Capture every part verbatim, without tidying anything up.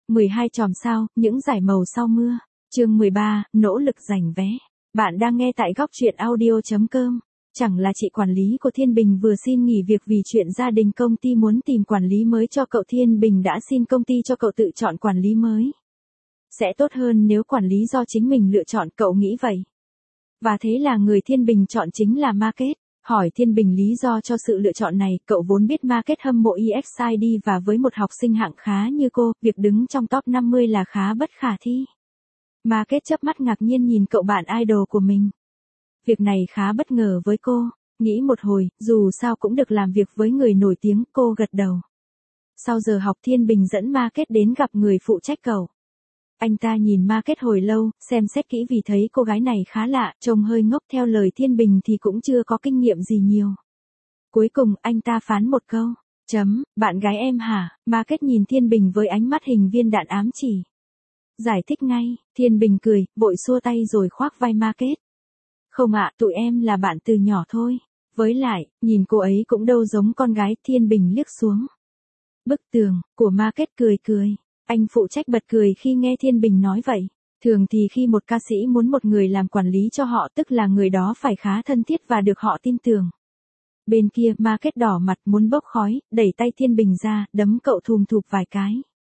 mười hai chòm sao, những dải màu sau mưa. Chương mười ba, nỗ lực giành vé. Bạn đang nghe tại góc truyện audio chấm com. Chẳng là chị quản lý của Thiên Bình vừa xin nghỉ việc vì chuyện gia đình, công ty muốn tìm quản lý mới cho cậu. Thiên Bình đã xin công ty cho cậu tự chọn quản lý mới. Sẽ tốt hơn nếu quản lý do chính mình lựa chọn, cậu nghĩ vậy. Và thế là người Thiên Bình chọn chính là Market. Hỏi Thiên Bình lý do cho sự lựa chọn này, cậu vốn biết Market hâm mộ e ích i đê và với một học sinh hạng khá như cô, việc đứng trong top năm mươi là khá bất khả thi. Market chớp mắt ngạc nhiên nhìn cậu bạn idol của mình. Việc này khá bất ngờ với cô, nghĩ một hồi, dù sao cũng được làm việc với người nổi tiếng, cô gật đầu. Sau giờ học Thiên Bình dẫn Market đến gặp người phụ trách cậu. Anh ta nhìn Market hồi lâu, xem xét kỹ vì thấy cô gái này khá lạ, trông hơi ngốc, theo lời Thiên Bình thì cũng chưa có kinh nghiệm gì nhiều. Cuối cùng anh ta phán một câu, chấm, bạn gái em hả? Market nhìn Thiên Bình với ánh mắt hình viên đạn ám chỉ. Giải thích ngay, Thiên Bình cười, vội xua tay rồi khoác vai Market. Không ạ, tụi em là bạn từ nhỏ thôi. Với lại, nhìn cô ấy cũng đâu giống con gái. Thiên Bình liếc xuống bức tường của Market cười cười. Anh phụ trách bật cười khi nghe Thiên Bình nói vậy. Thường thì khi một ca sĩ muốn một người làm quản lý cho họ, tức là người đó phải khá thân thiết và được họ tin tưởng. Bên kia Market đỏ mặt muốn bốc khói, đẩy tay Thiên Bình ra, đấm cậu thùm thụp vài cái.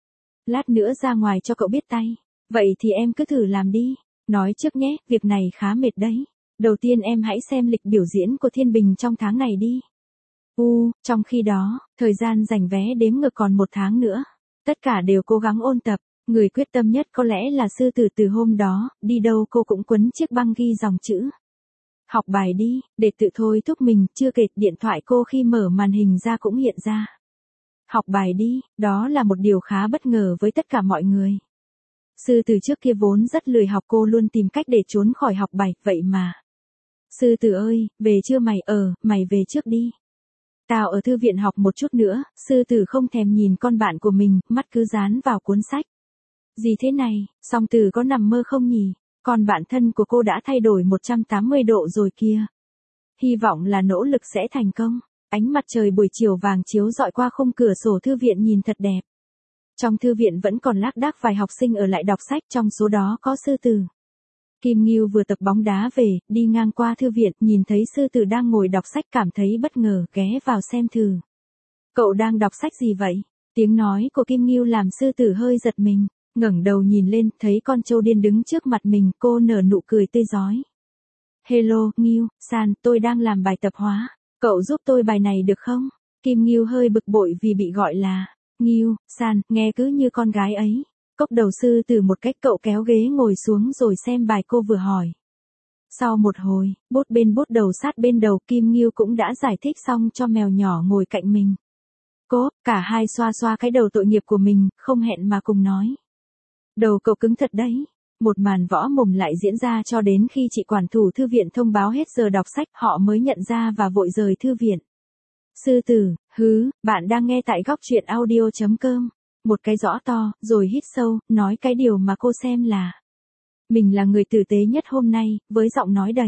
Lát nữa ra ngoài cho cậu biết tay. Vậy thì em cứ thử làm đi. Nói trước nhé, việc này khá mệt đấy. Đầu tiên em hãy xem lịch biểu diễn của Thiên Bình trong tháng này đi. U, trong khi đó, thời gian giành vé đếm ngược còn một tháng nữa. Tất cả đều cố gắng ôn tập, người quyết tâm nhất có lẽ là Sư Tử. Từ hôm đó, đi đâu cô cũng quấn chiếc băng ghi dòng chữ. Học bài đi, để tự thôi thúc mình, chưa kể điện thoại cô khi mở màn hình ra cũng hiện ra. Học bài đi, đó là một điều khá bất ngờ với tất cả mọi người. Sư Tử trước kia vốn rất lười học, cô luôn tìm cách để trốn khỏi học bài, vậy mà. Sư Tử ơi, về chưa mày? Ờ, mày về trước đi. Tao ở thư viện học một chút nữa. Sư Tử không thèm nhìn con bạn của mình, mắt cứ dán vào cuốn sách. Gì thế này, Song Tử có nằm mơ không nhỉ? Con bạn thân của cô đã thay đổi một trăm tám mươi độ rồi kia. Hy vọng là nỗ lực sẽ thành công. Ánh mặt trời buổi chiều vàng chiếu rọi qua khung cửa sổ thư viện nhìn thật đẹp. Trong thư viện vẫn còn lác đác vài học sinh ở lại đọc sách, trong số đó có Sư Tử. Kim Ngưu vừa tập bóng đá về, đi ngang qua thư viện, nhìn thấy Sư Tử đang ngồi đọc sách cảm thấy bất ngờ, ghé vào xem thử. Cậu đang đọc sách gì vậy? Tiếng nói của Kim Ngưu làm Sư Tử hơi giật mình, ngẩng đầu nhìn lên, thấy con trâu điên đứng trước mặt mình, cô nở nụ cười tươi rói. Hello, Ngưu, San, tôi đang làm bài tập hóa, cậu giúp tôi bài này được không? Kim Ngưu hơi bực bội vì bị gọi là Ngưu, San, nghe cứ như con gái ấy. Cốc đầu Sư Tử một cách, cậu kéo ghế ngồi xuống rồi xem bài cô vừa hỏi. Sau một hồi, bút bên bút đầu sát bên đầu, Kim Ngưu cũng đã giải thích xong cho mèo nhỏ ngồi cạnh mình. Cô, cả hai xoa xoa cái đầu tội nghiệp của mình, không hẹn mà cùng nói. Đầu cậu cứng thật đấy. Một màn võ mồm lại diễn ra cho đến khi chị quản thủ thư viện thông báo hết giờ đọc sách, họ mới nhận ra và vội rời thư viện. Sư Tử, hứ, bạn đang nghe tại góc truyện audio chấm com. Một cái rõ to, rồi hít sâu, nói cái điều mà cô xem là. Mình là người tử tế nhất hôm nay, với giọng nói đầy.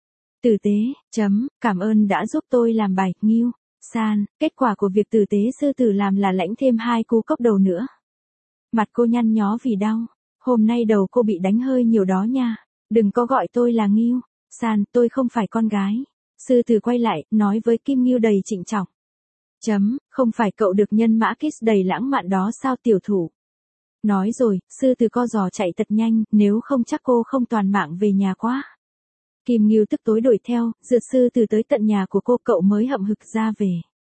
Tử tế, chấm, cảm ơn đã giúp tôi làm bài, Ngưu, San. Kết quả của việc tử tế Sư Tử làm là lãnh thêm hai cú cốc đầu nữa. Mặt cô nhăn nhó vì đau. Hôm nay đầu cô bị đánh hơi nhiều đó nha. Đừng có gọi tôi là Ngưu, San, tôi không phải con gái. Sư Tử quay lại, nói với Kim Ngưu đầy trịnh trọng. Chấm, không phải cậu được nhân mã kiss đầy lãng mạn đó sao tiểu thủ? Nói rồi, Sư Tử co giò chạy thật nhanh, nếu không chắc cô không toàn mạng về nhà quá. Kim Ngưu tức tối đuổi theo, rượt Sư Tử tới tận nhà của cô, cậu mới hậm hực ra về.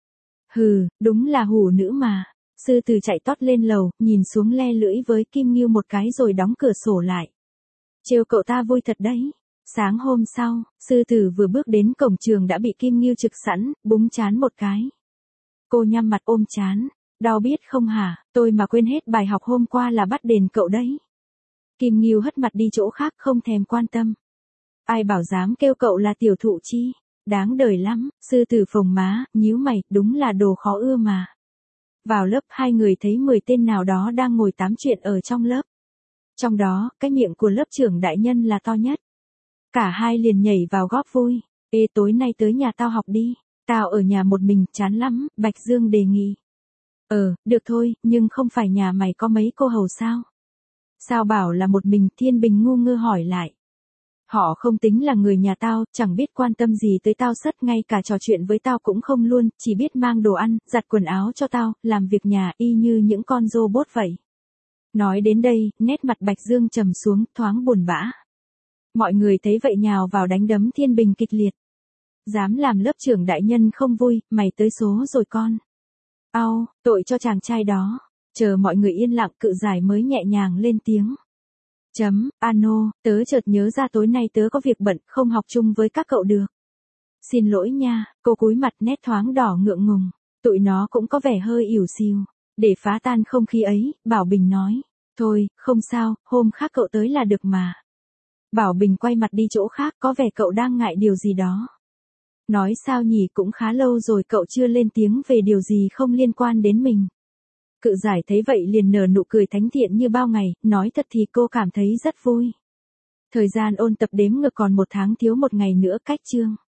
Hừ, đúng là hủ nữ mà. Sư Tử chạy tót lên lầu, nhìn xuống le lưỡi với Kim Ngưu một cái rồi đóng cửa sổ lại. Trêu cậu ta vui thật đấy. Sáng hôm sau, Sư Tử vừa bước đến cổng trường đã bị Kim Ngưu trực sẵn, búng trán một cái. Cô nhăn mặt ôm trán. Đau biết không hả, tôi mà quên hết bài học hôm qua là bắt đền cậu đấy. Kim Ngưu hất mặt đi chỗ khác không thèm quan tâm. Ai bảo dám kêu cậu là tiểu thụ chi, đáng đời lắm. Sư Tử phồng má, nhíu mày, đúng là đồ khó ưa mà. Vào lớp hai người thấy mười tên nào đó đang ngồi tám chuyện ở trong lớp. Trong đó, cái miệng của lớp trưởng đại nhân là to nhất. Cả hai liền nhảy vào góp vui. Ê, tối nay tới nhà tao học đi. Tao ở nhà một mình, chán lắm, Bạch Dương đề nghị. Ờ, được thôi, nhưng không phải nhà mày có mấy cô hầu sao? Sao bảo là một mình? Thiên Bình ngu ngơ hỏi lại. Họ không tính là người nhà tao, chẳng biết quan tâm gì tới tao sất, ngay cả trò chuyện với tao cũng không luôn, chỉ biết mang đồ ăn, giặt quần áo cho tao, làm việc nhà y như những con robot vậy. Nói đến đây, nét mặt Bạch Dương trầm xuống, thoáng buồn bã. Mọi người thấy vậy nhào vào đánh đấm Thiên Bình kịch liệt. Dám làm lớp trưởng đại nhân không vui, mày tới số rồi con. Ao, tội cho chàng trai đó. Chờ mọi người yên lặng, Cự Giải mới nhẹ nhàng lên tiếng. Chấm, ano, tớ chợt nhớ ra tối nay tớ có việc bận, không học chung với các cậu được. Xin lỗi nha, cô cúi mặt nét thoáng đỏ ngượng ngùng. Tụi nó cũng có vẻ hơi ỉu xìu. Để phá tan không khí ấy, Bảo Bình nói. Thôi, không sao, hôm khác cậu tới là được mà. Bảo Bình quay mặt đi chỗ khác, có vẻ cậu đang ngại điều gì đó. Nói sao nhỉ, cũng khá lâu rồi cậu chưa lên tiếng về điều gì không liên quan đến mình. Cự Giải thấy vậy liền nở nụ cười thánh thiện như bao ngày, nói thật thì cô cảm thấy rất vui. Thời gian ôn tập đếm ngược còn một tháng thiếu một ngày nữa cách chương.